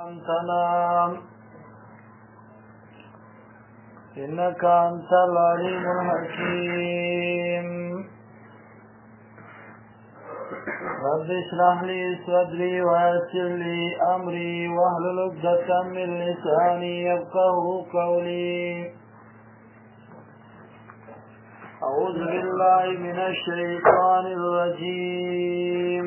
تنام إنك أنت العليم الحكيم رب اشرح لي صدري ويسر لي أمري واحلل عقدة من لساني يفقهوا قولي أعوذ بالله من الشيطان الرجيم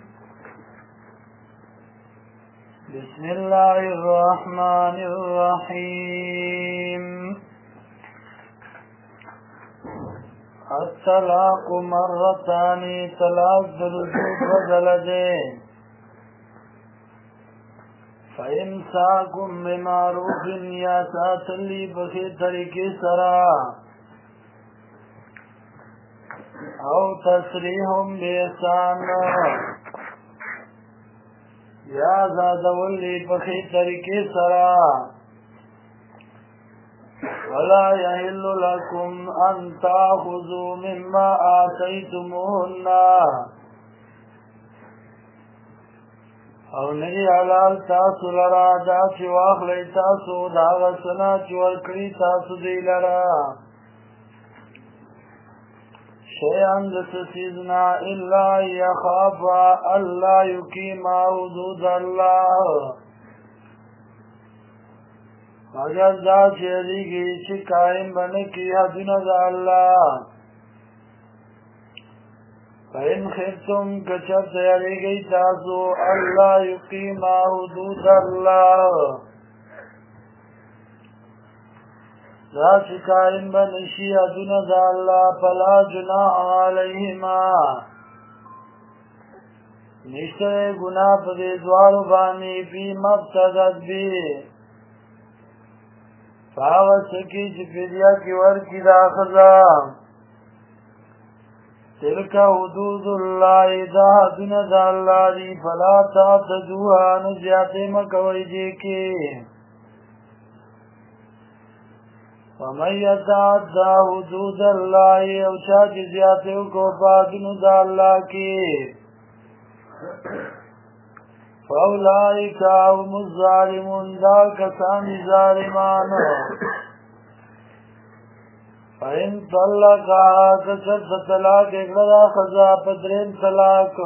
بسم الله الرحمن الرحيم الطلاق مرتان طلاق درجوت وزلدين فإمساكم بمعروف یا ساتلی بخیر طریقے سرا او تسریحهم بإحسان یا زادولی بخی طریقے سرا ولا يحل لكم ان تأخذوا مما آتيتموهن او نی حلال تاسو لرا دا چی واخلی تاسو دا غسنا چی ورکڑی تاسو دی لرا شیئن دسسیزنا الا یخافا اللہ یقیما حدود اللہ مگر دا چیزیگی چی قائم بنکی حدود اللہ فإن خفتم کچر تیاریگی تاسو اللہ یقیما حدود اللہ دا چی قائم بنشی حدود اللہ فلا جناح علیہما نشتر گناہ پدی دوارو بانی فی مبتدد بی فاوت سکی چی پیدیا کی ورکی دا خزا تلکا حدود اللہ دا حدود اللہ دی فلا تعتدوها نزیاتی مکوئی دیکی ومن یتعدى حدود اللہ او چاچ زیادتیو کو پادنو دا اللہ کی فاولائک هم الظالمون دا کسانی ظالمانو فإن طلقها کسر طلاق اگردا خزا پدرین طلاق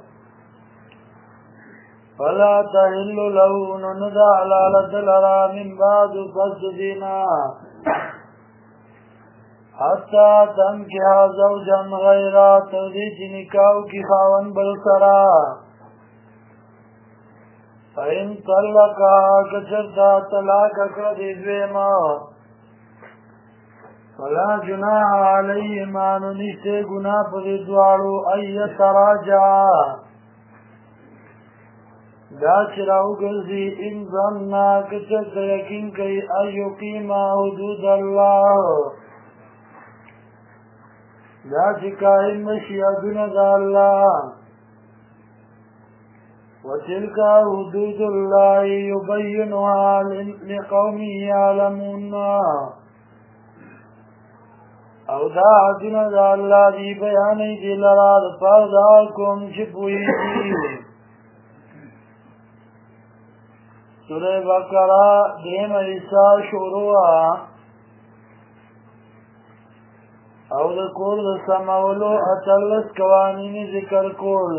فلا تحل له نندا علالت لرا من بعد قصد دینا حتی تنکیها زوجا غیرا تردیچ نکاو کی خاون بلسرا فإن طلقها کچرتا طلاق اکرد ادویما فلا جناح علیهما ننشتے گناہ پر دوارو ایت راجعا دا چراو گرزی ان ظننا کچرتا یقین کئی ایقیما حدود اللہ دا چکائن مشیدن دا اللہ وَتِلْكَ حُدُودُ اللَّهِ يُبَيِّنُهَا لِقَوْمٍ يَعْلَمُونَ او دا حدود دا اللہ دی بیانی دی لراد پردا کم چپوئی دی سورہ بقرہ دیم عیسیٰ شروع او دا کور دا سمولو اتلس قوانین ذکر کول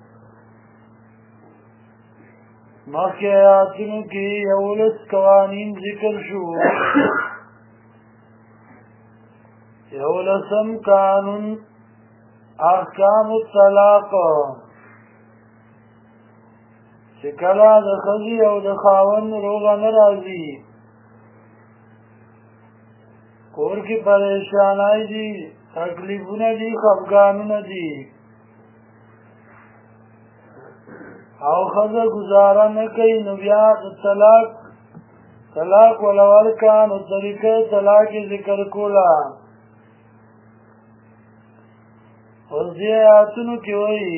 مخی آیاتنو کی یولس قوانین ذکر شو یولسم قانون احکام الطلاق چکلا دا خزی او دا خاون روغا نرازی کور کی پریشانائی دی تکلیفون دی خفگانون دی او خزا گزارا نکی نبیا طلاق ولول کان طریقہ طلاق ذکر کولا اور زیادتنو کی وئی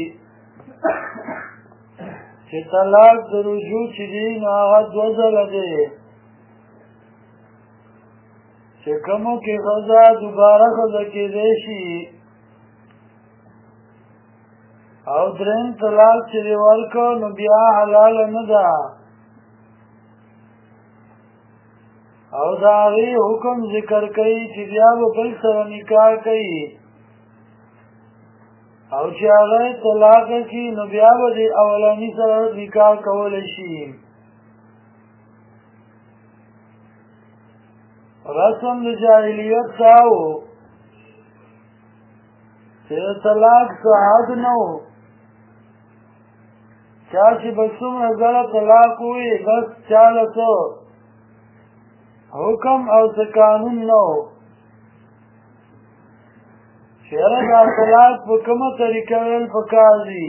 چی طلاق در رجوع چی دین آغا دوزل دے چی کمو کی خزا دوبارہ خزا کی دیشی او درین طلاق چې ورکو نو بیا حلال نه ده او دا غي حکم ذکر کوي چې بیا به بل سره نکاح کوي او چې هغه طلاق کړي نو بیا به د اولاني سره نکاح کولی شي رسم د جاهلیت دا و چې طلاق څه حد نه و چا چې به څومره ځله طلاق ووایي بس چاله څه حکم او څه قانون نه و چې یاره دا طلاق په کومه طریقه ویل پکار دي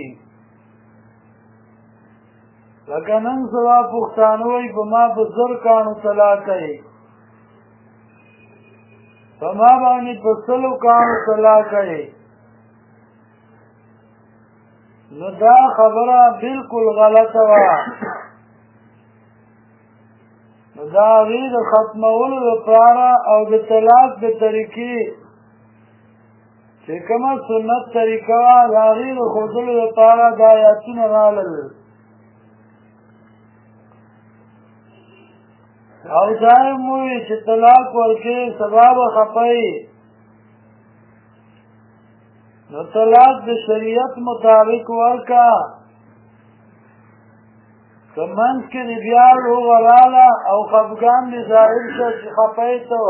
لکه نن سبا پښتانه وایي په ما په زر کاڼو طلاق کوي په ما باندې په سلو کاڼو طلاق کوي نو دا خبره بالکل غلطه وه نو دا هغې د ختمولو لپاره او د طلاق د طریقې چې کومه سنت طریقه وه د هغې د ښودلو لپاره دا آیاتونه رالل او دا یې مووي چې طلاق ورکړې سبا به خفئ نو طلاق د شریعت مطابق ورکا که منځ کې دې بیا روغه راله او خفګان دې ظاهر شه چې خفی ته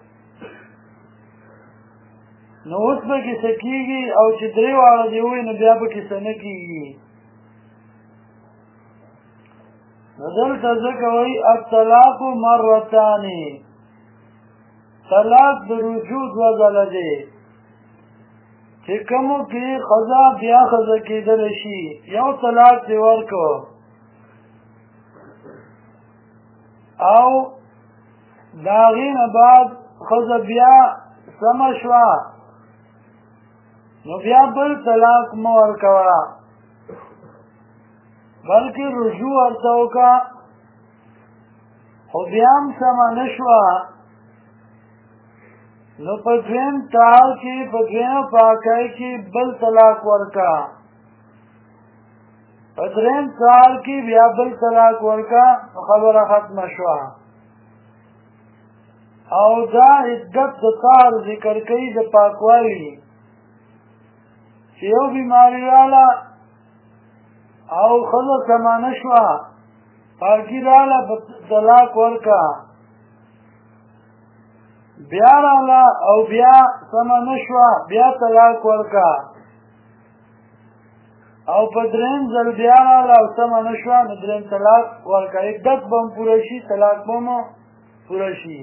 نو اوس به کې څه کېږي او چې درې واړه دې ووایي نو بیا به کې څه نه کېږي نو دلته ځکه وایي الطلاق مرتان طلاق د رجوع دوه ځله دی چې کومو کې ښځه بیا ښځه کېدلی شي یو طلاق دې ورکړو او د هغې نه بعد ښځه بیا سمه شوه نو بیا بل طلاق مه ورکوه بلکې رجوع ورته وکړه خو بیا هم سمه نه شوه نو په دویم طلاق کې په دویمه پاکۍ کې بل طلاق ورکړه په درېیم طلاق کې بیا بل طلاق ورکړه نو خبره ختمه شوه او دا عدت د طهر ذکر کوي د پاکوالي چې یو بیماري راله او ښځه سمه نه شوه پاکي راله طلاق ورکړه بیا راله او بیا سمه نه شوه بیا طلاق ورکړه او په درېیم ځل بیا راله او سمه نه شوه نو درېیم طلاق ورکړه عدت به هم پوره شي طلاق به هم پوره شي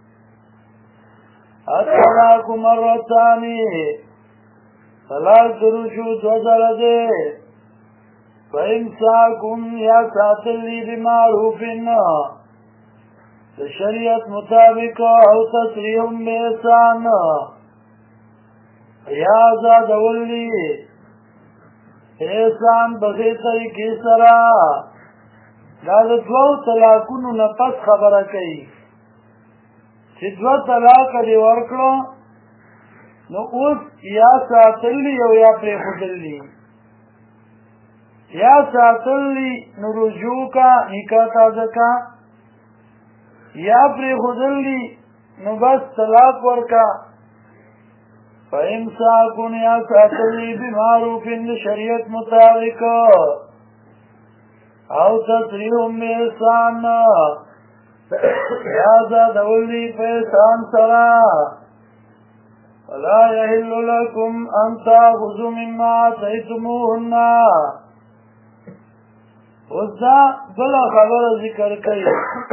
الطلاق مرتان طلاق د رجوع دوه ځله دی فإمساکم یا ساتلی بمعروف د شریعت مطابق او تسریح بإحسان یا آزادولی احسان بغیر طریقې سره دا د دوو طلاقونو نه پس خبره کوي چې دوه طلاقه دې ورکړو نو اوس یا ساتلی او یا پرېښودل یا ساتلی نو رجوع کا نکاح تازه کا یا پرېښودل نو بس طلاق ورکا فإمساکن یا ساتلی بمعروف د شریعت مطابق او تسریح بإحسان یا آزادولی په احسان سره ولا يحل لكم أن تأخذوا مما آتيتموهن اوس دا بله خبره ذکر کوي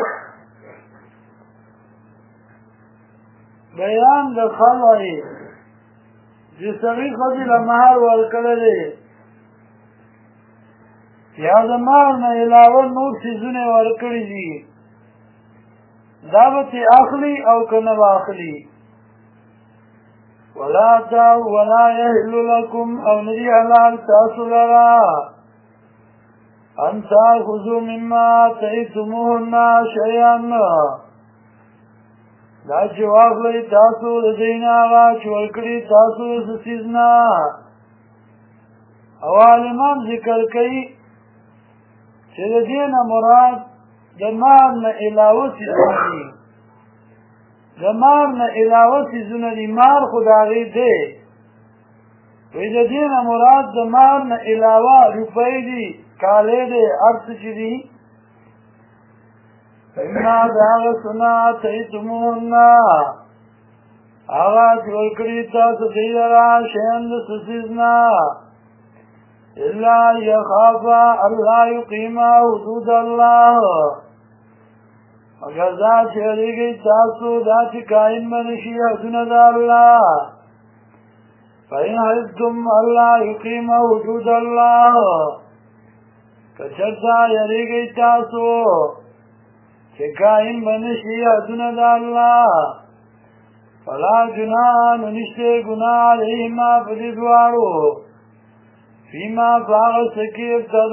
بیان د خلعې چې سړي ښځې له مهر ورکړی دی یا د مهر نه علاوه نور څیزونه یې ورکړي دي دا به ترې اخلي او که نه به اخلي ولا يحل لكم او ندي حلال تاسو لرا ان تاخذوا مما آتيتموهن شيئا دا چې واخلئ تاسو د دوی نه هغه چې ورکړي تاسو څه څیز نه او عالمان ذکر کوي چې د دې نه مراد د مال نه علاوه څیزونه دي د مار نه علاوه څیزونه دي مار خو د هغې دی وایي د دې نه مراد د مار نه علاوه روپۍ دي کالې دی هر څه چې دي فإما د هغه څه نه اتیتموهن هغه چې ورکړي تاسو دوی لره شیان د څه څیز نه الا یخافا الله یقیما حدود الله مگر دا چې یریږئ تاسو دا چې قایم به نشي حدونه د الله فإن خفتم الله یقیم حدود الله که چېرته یریږئ تاسو چې قایم به نشي حدونه د الله فلا جناح نو نشته ګناه علیهما په دې دواړو فیما په هغه څه کې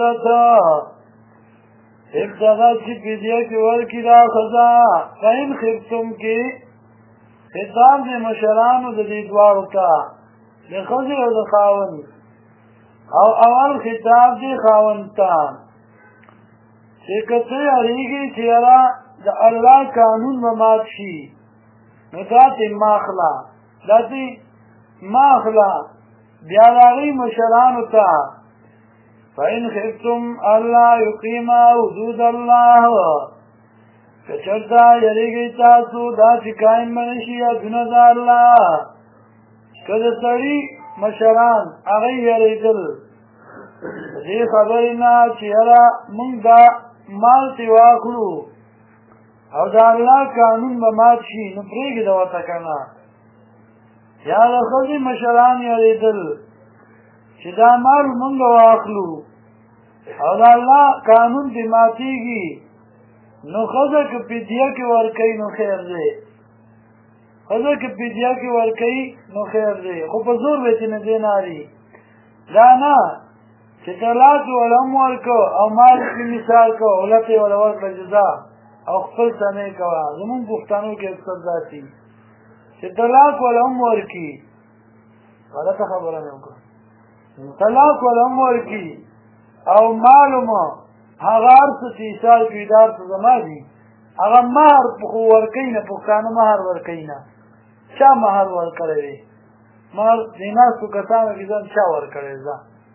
ابتغت چې فدیه کې ورکړي دا ښځه فإن خفتم کې خطاب د مشرانو د دې دواړو ته د ښځې او د خاوند او اول خطاب دی خاوند ته چې که ته یریږي چې یاره د الله قانون به مات شي نو داسې مه اخله داسې مه اخله بیا د هغوی مشرانو ته فإن خفتم ألا يقيم حدود الله که چېرته یریږئ تاسو دا چې قایم به نشي حدونه د الله که د سړي مشران هغوی یریدل د دې خبرې نه چې یاره موږ دا مال ترې واخلو او د الله قانون به مات شي نو پرېږده ورته که نه یا د ښځې مشران یریدل چې دا مال مونږ واخلو او د الله قانون دې ماتېږي نو ښځه که فدیه کې ورکوي نو خیر دی ښځه که فدیه کې ورکوي نو خیر دی خو په زور به چې نه دی ناري دا نه چې طلاق یې وله هم ورکړو او مال یې مثال کړو اولت یې وله ورکړه جزا او خپل سمې کوه زمونږ پښتنو کې اکثر داسې چې طلاق وله هم ورکړي غلطه خبره مې وکړه طلاق وله هم ورکړي او معلومه هغه هر څه چې ایثار کړي دا هر څه زما دي هغه مهر خو ورکوي نه پښتانه مهر ورکوي نه چا مهر ورکړی دی مهر دې ناستو کسانو کې ځان چا ورکړی زه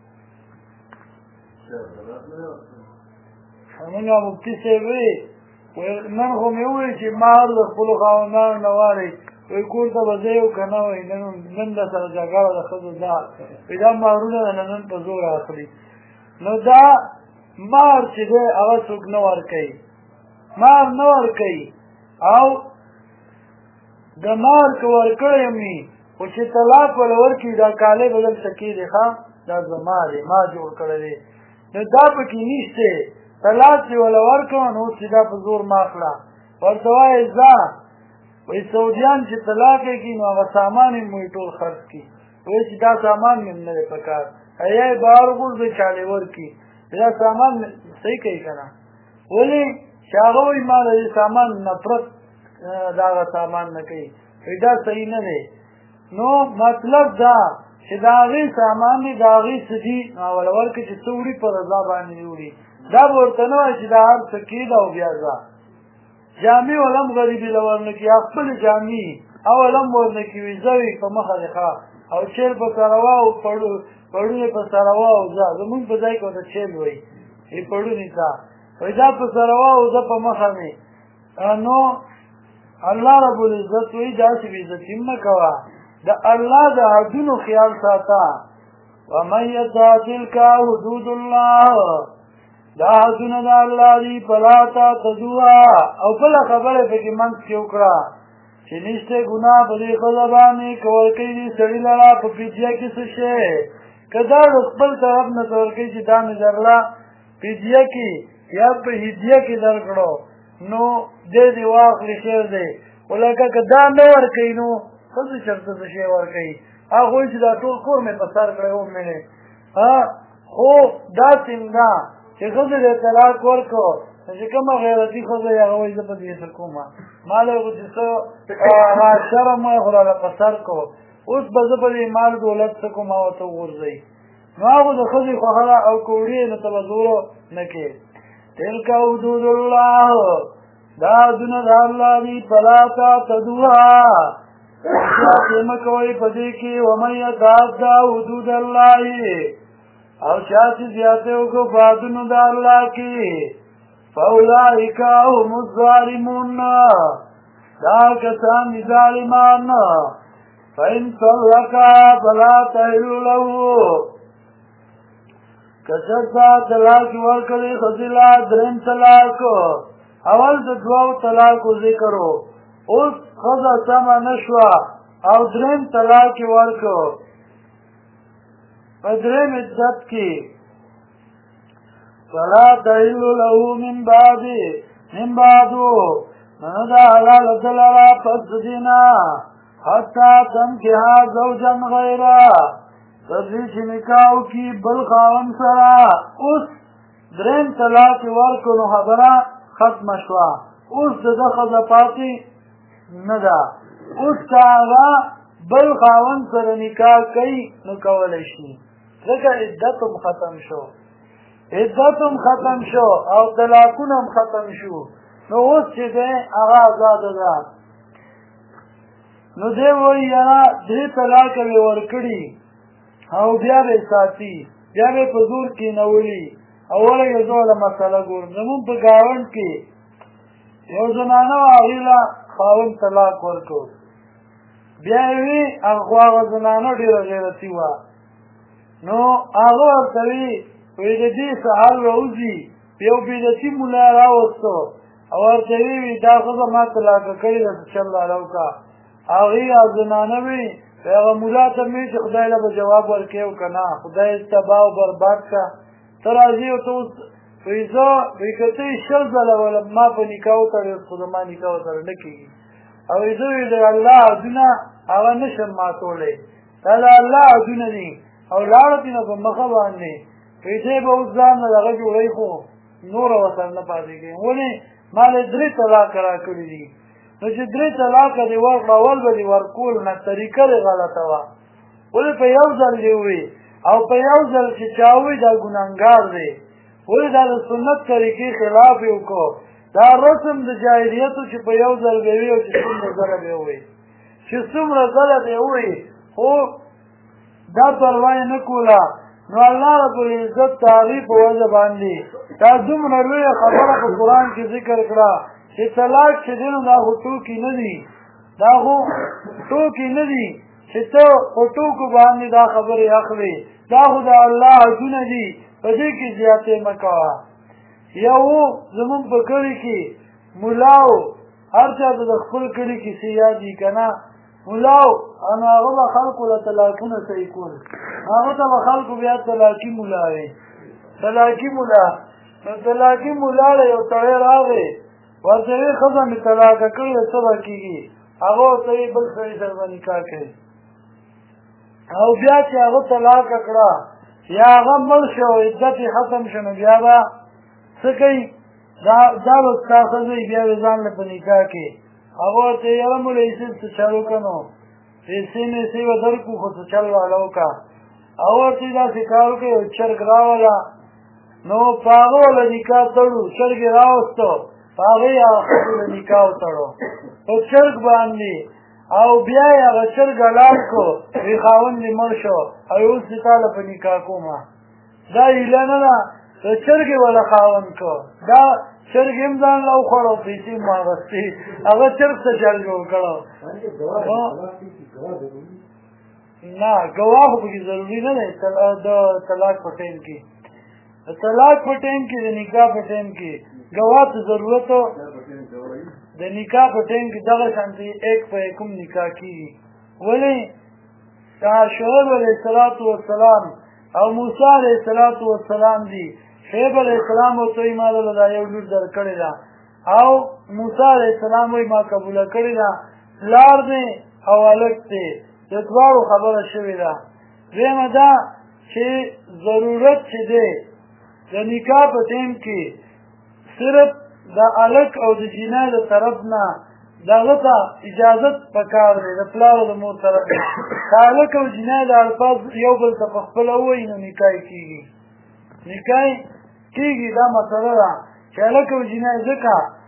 مونږ مفتي صاحب وایي نن خو مې وویل چې مهر د خپلو خاوندانو نه واړئ وایي کور ته به ځئ او که نه وایي نن در سره جګړه د ښځو دا وایي دا مهرونه د نن په زور اخلي نو دا مهر چې دی هغه څوک نه ورکوي مهر نه ورکوي او د مهر که ورکړی یم وي خو چې طلاق وله ورکړي دا کالی به دلته کېږي ښه دا زما دی ما جوړ کړی دی نو دا پکې نشته طلاق چې وله ورکړه نو اوس چې دا په زور مه اخله ورته وایې ځه وایي سعودیان چې طلاق یې کړي نو هغه سامان یې موږ ټول خرڅ کړي وایي چې دا سامان مې نه دی په کار یا یې بهر وغورځوئ چاړې ورکړي دا سامان صحیح کوي که نه ولې چې هغه وایي ما د دې سامان نفرت د هغه سامان نه کوي وایي دا صحیح نه دی نو مطلب دا چې د هغې سامان دی د هغې څه دي نو اوله ورکړي چې څه وړي په رضا باندې دې وړي دا به ورته نه وایي چې دا هر څه کېده او بیا ځه جامې وله هم غریبي له ورنه کړي خپلې جامې اول هم ورنه کړي وي زه وي په مخه دې ښه او چیل په سره واو پړونې په سره واو ځه زمونږ په ځای کې ورته چیل وایي پړونې ته وایي دا په سره واو زه په مخه مې نو الله رب العزت وایي داسې بې عزتي مه کوه د الله د حدونو خیال ساته ومن یتعد تلک حدود الله دا حدونه د الله دي فلا تعتدوها او بله خبره پکې منځ کې وکړه چې نشته ګناه په دې ښځه باندې که ورکوي دې سړي لره په فدیه کې څه شی که دا د خپل طرف نه ته ورکوي چې دا مې درله فدیه کې یا په هدیه کې درکړو نو دې دې واخلي خیر دی خو لکه که دا نه ورکوي نو ښځې چېرته څه شی ورکوي هغه وایي چې دا ټول کور مې په سر کړی و مې خو داسې نه چې ښځې دې طلاق ورکړو چې کومه غیرتي ښځه یې هغه وایي زه په دې څه کومه مال یې چې څه شرم وایي خو راله په سر کړو اوس به زه په دې مال دولت څه کوم او ته وغورځئ نو هغه د ښځې خوښه ده او که وړي نو ته به زور نه کې تلک حدود الله دا دونه د الله دي فلا تعتدوها زیاتې مه کوئ په دې کې ومن یتعدى حدود الله او چا چې زیاتې وکړو په حدونو د الله کې فاولئک هم الظالمون دا کسان دي ظالمان فإن طلقها فلا تحل له کچرتا طلاق ورکړي خزلا دریم طلاق اول د دوو طلاق ذکر اوس خزا سما نشوا او دریم طلاق ورکړو په دریم عدت کې فلا تحل له من بعد نه دا حلال دلرا پس دینا حتی تنکها زوجا غیره تدوی چې نکاو کی بل خاون سره اوس درین طلاق ورکو نو خبره ختم شوه اوس د ښځه پاتې نه ده اوس که هغه بل خاون سره نکاح کوي نو کولی شي ځکه عدت هم ختم شو او طلاقونه هم ختم شو نو اوس چې دی هغه آزاده ده نو دی وایي یاره درې طلاقه مې ورکړي او بیا به ساتي بیا به په زور کېنولي اوله یو ډوله مسله ګورم زمونږ په ګاونډ کې یو زنانه وه هغې له خاوند طلاق ورکړ بیا یې وي هغه زنانه ډېره غیرتي وه نو هغه ورته وي وایي د دې څه حل راوځي یو بدعتي ملا یې راوستو او ورته وی دا ښځه ما طلاقه کړې ده څه چل راله وکړه هغې زنانه وي هغه ملا ته مې چې خدای له به جواب ورکړې او که نه خدای تباه او برباد کړه ته راځې او ته اوس وایي زه وایي که ته یې 20 ځله ولم ما په نکاح وتړې اوس خو زما نکاح ورسره نه کېږي او وایي زه وایي د الله عهدونه هغه نه شم ماتولی دا د الله عهدونه دي او لاړه دي نه په مخه باندې وایي دی به اوس ځان نه دغه جوړوي خو نوره ورسره نه پاتې کېږي ولې ما له 3 طلاقه راکړي دي نو چې 3 طلاقه دې ورکړه اول به دې ورکول نه طریقه دې غلطه وه ولې په یو ځل دې ووي او په یو ځل چې چا ووي دا ګنهګار دی ولې دا د سنت طریقې خلاف یې وکړو دا رسم د جاهلیتو چې په یو ځل به وي او چې څومره ځله به ووي چې څومره ځله به ووي خو دا پروا یې نه کوله نو الله رب العزت هغې په وجه باندې دا دومره لویه خبره په قرآن کې ذکر کړه چې طلاق چې دی نو دا خو ټوکې نه دي چې ته په ټوکو باندې دا خبرې اخلې دا خو د الله عهدونه دي په دې کې زیاتې مه کوه یو زمونږ په کلي کې ملاو هر چا ته د خپل کلي کیسې یادي که نه ملاو نو هغه به خلکو له طلاقونه صحیح کول هغه ته به خلکو بیا طلاقي ملا وي طلاقي ملا له یو سړی راغی ورته ویې ښځه مې طلاقه کړې څه به کېږي هغه ورته ویې بل سړي سره به نکاح کوي او بیا چې هغه طلاقه کړه یا هغه مړ شو عدت یې ختم شو نو بیا به څه کوي دا به ستا ښځه یې بیا به ځان له په نکاح کې هغه ورته یاره مولا ایسې څه چل وکړه نو پیسې میسې به درکړو خو څه چل واله وکړه هغه ورته یې داسې کار وکړه یو چرګ راوله نو په هغه له نکاح تړو چرګ یې راوستو په هغه یې هغه ښځو له نکاح وتړو په چرګ باندې او بیا یې هغه چرګ حلال کړو وی خاوند دې مړ شو او اوس دې تا له په نکاح کومه دا هیله نه ده د چرګ یې وله خاوند کړو دا چرګ هم ځان له وخوړ او پیسې مو اخېستې هغه چرګ څه چل جوړ کړو نه ګواه خو پکې ضروري نه دی د طلاق په ټایم کې د طلاق په ټایم کې د نکاح په ټایم کې ګواه ته ضرورت د نکاح په ټایم کې دغه شانتې 1 په 1 نکاح کېږي ولې شعیب علیه السلام او موسی علیه السلام دي شعیب علیه السلام ورته وایي ما دله دا یو لور درکړې ده او موسی علیه السلام وایي ما قبوله کړې ده پلار دی او هلک دی د دواړو خبره شوې ده دویمه دا چې ضرورت چې دی د نکاح په ټایم کې صرف د هلک او د جینۍ د طرف نه دغه ته اجازت پکار دی د پلار او د مور طرف نه که هلک او جینۍ د الفاظ یو بل ته په خپله ووایي نو نکاح کېږي دا مسله ده چې هلک او جینۍ ځکه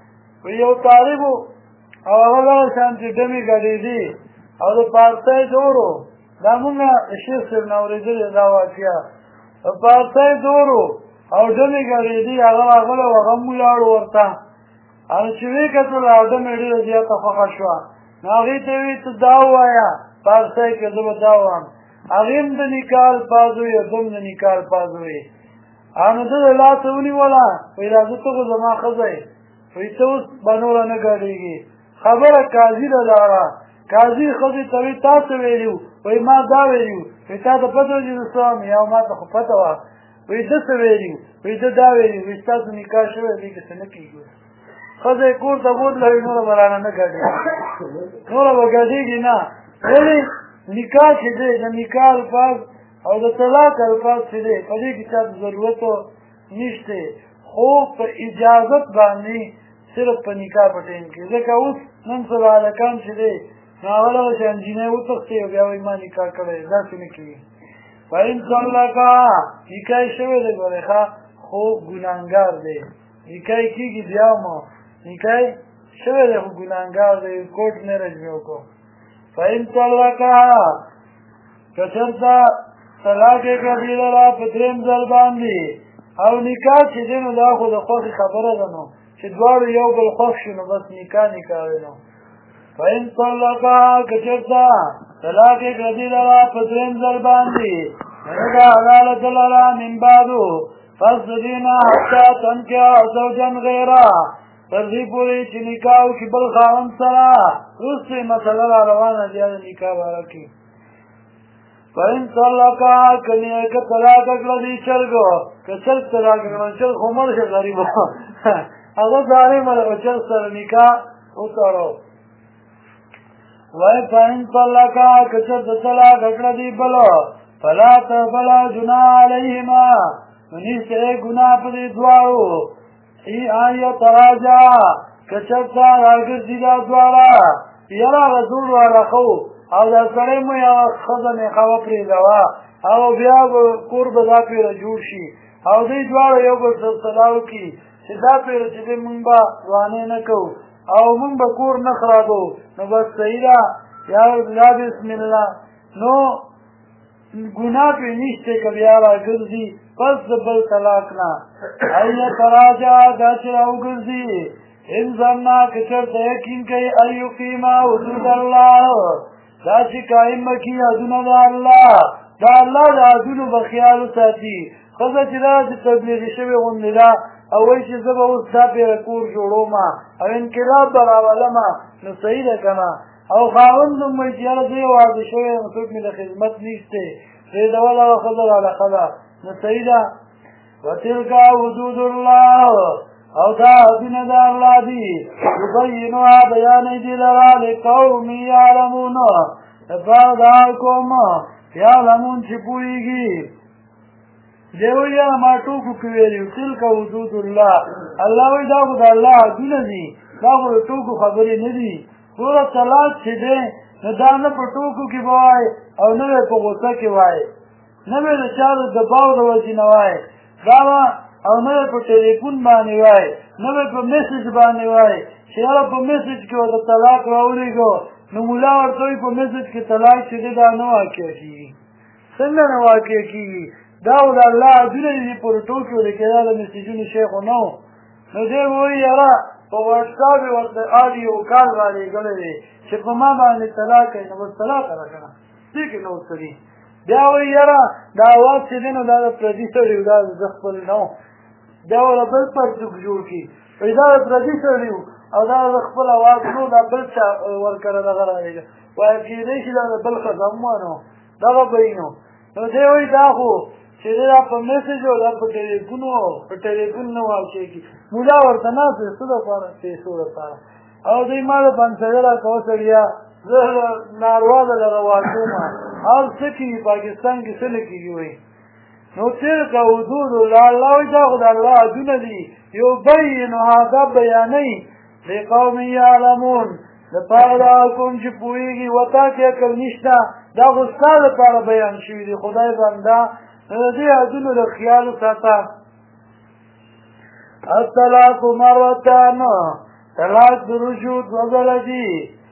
یو طالب او هغه دغه شان چې ډمې ګډېدي او د پارسۍ دورو دا مونږ شیخ صاحب نه اورېدلې دا واقعه د پارسۍ دورو او ډمې ګډېدي هغه راغله او هغه هم ولاړو ورته او چې ویې کتل او ډمې ډېره زیاته خوښه شوه نو هغې ته ویې ته دا ووایه پارسۍ کې زه به دا وایم هغې هم د نکاح الفاظ وویل او ده هم د نکاح الفاظ وویل او نو ده د لاسه ونیوله وایي راځه ته خو زما ښځه یې وایي ته اوس به نوره نه ګډېږي خبره قاضي ته لاړه قاضي ښځې ته وایي تا څه ویلي وایي ما دا ویلي وایي تا ته پته وه چې زه څه وایم یا ما ته خو پته وه وایي ده څه ویلي وایي ده دا ویلي وایي ستاسو نکاح شوی دې کې څه نه کېږي ښځه یې کور ته بوتله وایي نوره به رانه نه ګډېږي نوره به ګډېږي نه ولې نکاح چې دی د نکاح الفاظ او د طلاق الفاظ چې دی په دې کې چاته ضرورت نشته خو په اجازت باندې صرف په نکاح په ټیم کې ځکه اوس نن سبا هلکان چې دی نو هغه دغه شان جینۍ وتښتي او بیا وایي ما نکاح کړی داسې نه کېږي فإن طلقها نکاح یې شوی دی ګورې ښه خو ګناهګار دی نکاح یې کېږي بیا مو نکاح یې شوی دی خو ګناهګار دی کوټ میرج مې وکړو فإن طلقها که چېرته طلاق یې کړي لره په درېیم ځل باندې او نکاح چې دی نو دا خو د خوښې خبره ده نو چې دواړو یو بل خوښ شي نو بس نکاح وي نو فإن طلقها که چېرته طلاق یې کړي لره په درېیم ځل باندې نو دا حلاله ده لره من بعدو پس د دې نه حتی تنکح زوجا غیره تر دې پورې چې نکاح وکړي بل خاوند سره وروسته یې مسله را روانه بیا د نکاح باره کې فإن طلقها که طلاق کړه دې چرګو که چرګ طلاق کړه چرګ خو مړ شه غریب هغه ظالمه ده په چرګ سره نکاح وتړو وایي فإن طلقها که چېرته طلاق کړه دې بله فلا جناح علیهما نو نشته یې ګناه په دې دواړو ان یتراجعا که چېرته راګرځي دا دواړه یاره رسول والا خو او دا سړی مو یوه ښځه میخوه پرېږدوه او بیا به کور به دا پیره جوړ شي او دوی دواړه یو بل سره صلاح وکړي چې دا پیره چې دی مونږ به ځوانۍ نه کوو او مونږ به کور نه خرابوو نو بس صحیح ده یا بسم الله نو ګناه پرې نشته که بیا راګرځي پس د بل طلاق نه ان یتراجعا دا چې راوګرځي ان ظنا که چېرته یقین کوي ان یقیما حدود الله دا چې قایم به کړي حدونه د الله د الله د حدونو به خیال وساتي ښځه چې دا چې تبلیغي شوې غوندې ده او وایي چې زه به اوس دا پیره کور جوړوم او انقلاب به راولمه نو صحیح ده که نه او خاوند هم وایي چې یاره زه یې واده شوی یم څوک مې د خدمت نشته پرېږدول هغه ښځه رالخه ده نو صحیح ده وتلک حدود الله او دا حدونه د الله دي یبینها بیانوي دې لره لقوم یعلمون دپاره د هغه قوم یعلمون چې پوهېږي دی وایي یاره ما ټوکو کې ویلي تلک حدود الله الله وایي دا خو د الله حدونه دي دا خو د ټوکو خبرې نه دي ټوله طلاق چې دی نو دا نه په ټوکو کې به وایي او نه به په غوسه کې وایي نه به د چا د دباو د وجې نه وایي دا به او نه به په ټلیفون باندې وایي نه به په میسج باندې وایي چې یاره په میسج کې ورته طلاق راولېږو نو ملا ورته وایي په میسج کې طلاق چې دی دا نه واقع کېږي څنګه نه واقع کېږي دا خو د الله حدونه دي پورې ټول شولې کې دا د میسجونو شی خو نه و نو دی به وایي یاره په واټساپ یې ورته آډیو کال رالېږلی دی چې په ما باندې طلاق کوي نو بس طلاق ده که نه دې کې نه ورسري بیا وایي یاره دا اواز چې دی نو دا د پردي سړي و دا زه خپل نه و بیا وله بل پرڅوک جوړ کړي وایي دا د پردي سړي و او دا د خپل اواز نو دا بل چا ورکره دغه رالېږه وایي کېدی شي دا د بل ښځه هم وه نو دغه به وي نو دی وایي دا خو چې دی دا په میسج او دا په ټلیفون و په ټلیفون نه واقع کړي ملا ورته ناست دی څه دپاره پیسو دپاره او دوی ما د پنځه راکوه سړیا زه ناروا ده لره واقوم هر څه کېږي پاکستان کې څه نه کېږي وایي نو تلک حدود الله الله وایي دا خو د الله حدونه دي یبینها دا بیانوي لقوم یعلمون دپاره د هغه قوم چې پوهېږي و تا کې عقل نشته دا خو ستا دپاره بیان شوي دي خدای بنده د دې حدونو د خیال وساته الطلاق مرتان طلاق درشو دوزل دی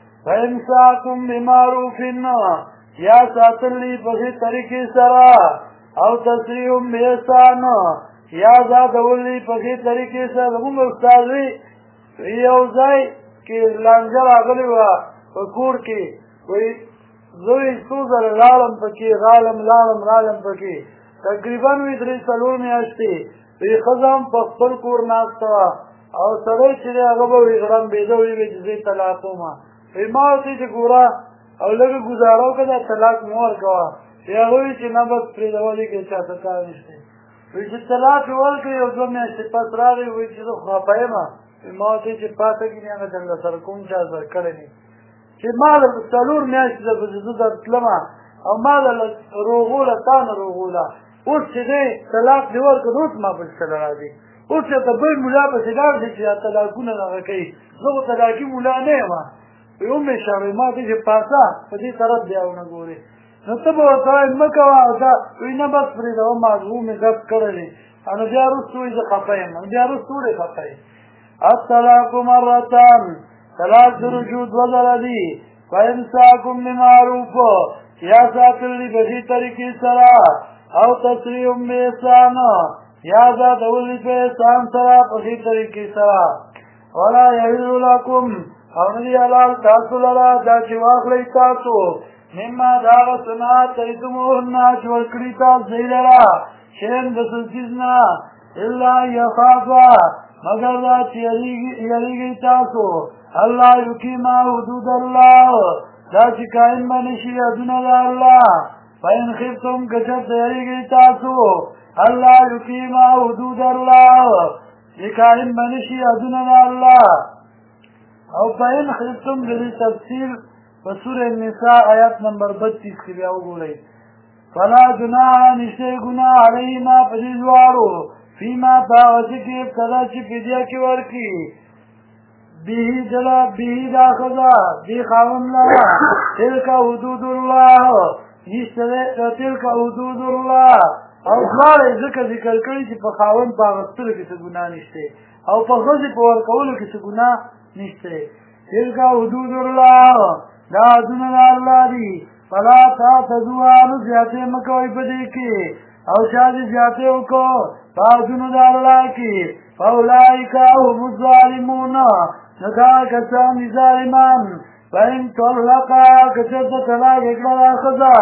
فإمساکم بمعروفن یا ساتلی پخی طریقی سرا او تسریحم بیسان یا زادولی پخی طریقی سرا مونگ استازوی یوزای که لانجر آگلی و پکور کی وی زوی سوزر لالم پکی غالم پکی تقریبا وی دری سلور میاشتی وی خزم پخپل کور ناستوا او سڑی چلی اغبا وی غرم بیدوی وی جزی طلاقو ما وی ماوتی چه گورا او لگه گزارو که دا طلاق مور کوا وی اغوی چه نبت پریدوالی که چاہتا کارنشتی وی چه طلاق ور که یو دو میاشتی پس راغی وی چه دو خواپای ما وی ماوتی چه پاتا کی نیاغا جنگا سرکون چا سر کرنی چه ما دا سلور میاشتی دا بجزو دا تلما او ما دا روغولا تان روغولا اوس چه دی طلاق دیور که دوست ما پشکل را دی اوس چه تا بای مولا پسیدار دی چه طلاقون نغا کئی زغو طلاقی مولا نیم وی امی شاوی ما دی چه پاسا پا دی طرف دیاو نگوری نو تب ورطاوی مکوا دا وی نبس پرید او مازغومی گفت کرلی انو بیا رستوی دا خفایم انو بیا رستوی خفایم الطلاق مرتان طلاق درجود وزر دی فإمساکم بمعروف یا ساتلی بخی طریقی سرا او تسریحم بیسان یا زادولی پہ احسان سرا بخی طریقی سرا ولا یحل لکم او ندی حلال تاسو لرا دا چی واخلی تاسو مما داغ سنات تریتموهن چورکڑی تاس دی لرا شین دسلسیزنا اللہ یخافا مگر دا چی یریگی تاسو اللہ یقیما حدود اللہ دا چی قائم بنشی ادن دا اللہ فین خفتم کچت یریگی تاسو اللہ یقیما حدود اللہ چی قائم بنشی ادن دا اللہ او فین خفتم دلی تفسیر بسور النساء آیات نمبر 32 کی بیاو گولئی فلا جناح نشتے گناہ علیہما پدیزوارو فیما پاوچی کی ابتدا چی پیدیا کی ورکی بیہی جلا بیہی دا خدا دی خاون لرا تلکا حدود اللہ نشتے تلکا حدود اللہ او دوار ذکر کری چی پا خاون پاغستر کسی گناہ نشتے او پا غزی پا ورکولو کسی گناہ نشتے تلکا حدود اللہ دا دون دا اللہ دی فلا تا تدوانو زیادے مکوئی پدے کی او شادی زیادے کو تا دون دا اللہ کی فاولائکا هم الظالمون ندا کسانی ظالمان فإن طلقا کچرد طلاق اکڑا خدا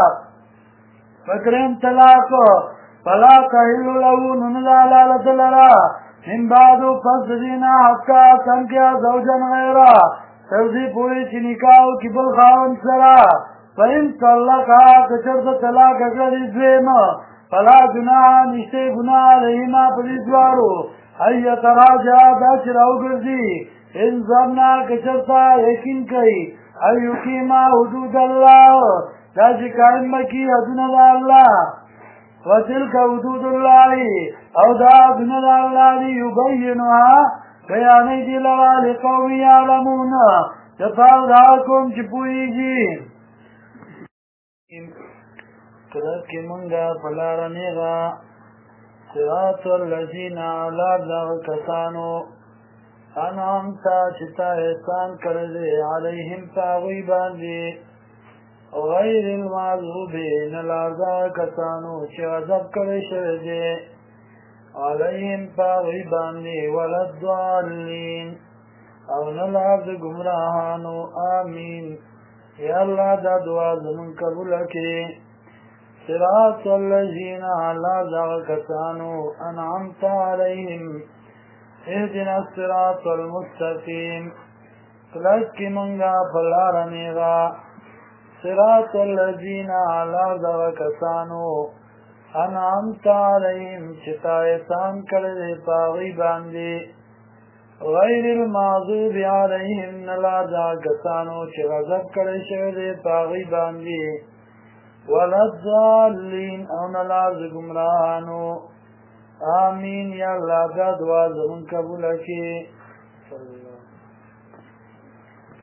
فکرین طلاق فلا تحل لہو نندا لالت لرا من بعدو پس دینا حقا تنکیا زوجن غیرہ ترزی پوری چی نکاو کی بل خاون سرا فإن طلقا کچرد طلاق اکڑا دیزویم فلا جناح نشتے گناہ علیہما پلیزوارو ای تراجع دا چراو گردی ان ضمنا کچرتا یقین کئی ای یقیما حدود اللہ دا چی قائم مکی حدود اللہ وتلک حدود اللہ او دا حدود اللہ دی یبینوها بیانی دی لرا لقوم یعلمون جفاو دا کم چپوئی جی قدر کی منگا پلارنیغا صراط الذین اولاد لغ کسانو انعامتا چتا احسان کردے علیہم پاغوی باندی غیر المعذوب نلاردا کسانو چه عذاب کرے شردے علیہم پاغوی باندی ولدوالین او نلارد گمراہانو آمین یا اللہ دا دعا زمن قبول کی صراط الذین علی ذا کسانو انعمت علیہم اهدنا الصراط المستقیم کلک کی منگا پلارنیغا صراط الذین علی ذا کسانو انعمت علیہم چتا احسان کردے پاغی باندی غیر المعذوب علیہم نلا ذا کسانو چه غضب کردے شردے پاغی باندی ولدالین او نلاز گمراہانو آمین یا اللہ دا دعا زمن قبول کی